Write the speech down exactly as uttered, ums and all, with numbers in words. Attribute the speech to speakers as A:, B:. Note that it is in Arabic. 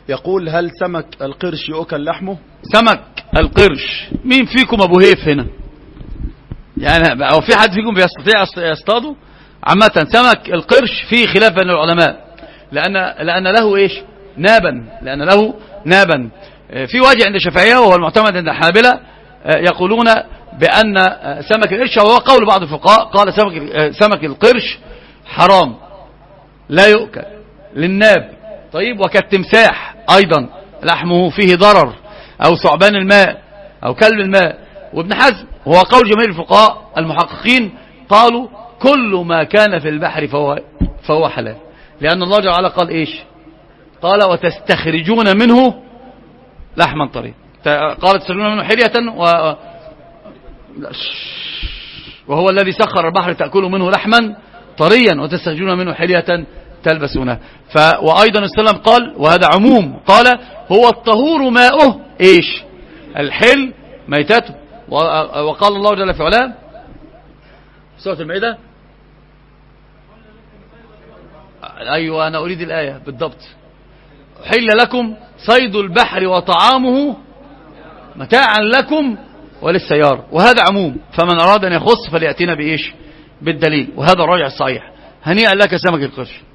A: يقول هل سمك القرش يؤكل لحمه؟
B: سمك القرش، مين فيكم ابو هيف هنا؟ يعني او في حد فيكم بيستطيع يصطاده؟ عامة سمك القرش فيه خلاف بين العلماء، لان لان له ايش؟ نابا، لان له نابا. في وجه عند الشافعية وهو المعتمد عند الحنابلة يقولون بان سمك القرش، وهو قول بعض الفقهاء، قال سمك سمك القرش حرام لا يؤكل للناب. طيب، وكالتمساح ايضا لحمه فيه ضرر، او ثعبان الماء او كلب الماء. وابن حزم هو قول جميع الفقهاء المحققين، قالوا كل ما كان في البحر فهو, فهو حلال، لان الله جل وعلا قال ايش؟ قال وتستخرجون منه لحما طريا، قال تستخرجون منه حلية و... وهو الذي سخر البحر تأكلوا منه لحما طريا وتستخرجون منه حلية تلبسونها. ف... وأيضا السلام قال، وهذا عموم، قال هو الطهور ماؤه ايش؟ الحل ميتته. و... وقال الله جل في علاه سورة المائدة، أيوة أنا أريد الآية بالضبط، حل لكم صيد البحر وطعامه متاعا لكم وللسيارة. وهذا عموم، فمن أراد أن يخص فليأتينا بإيش؟ بالدليل. وهذا الراجع الصحيح. هنيئا لك سمك القرش.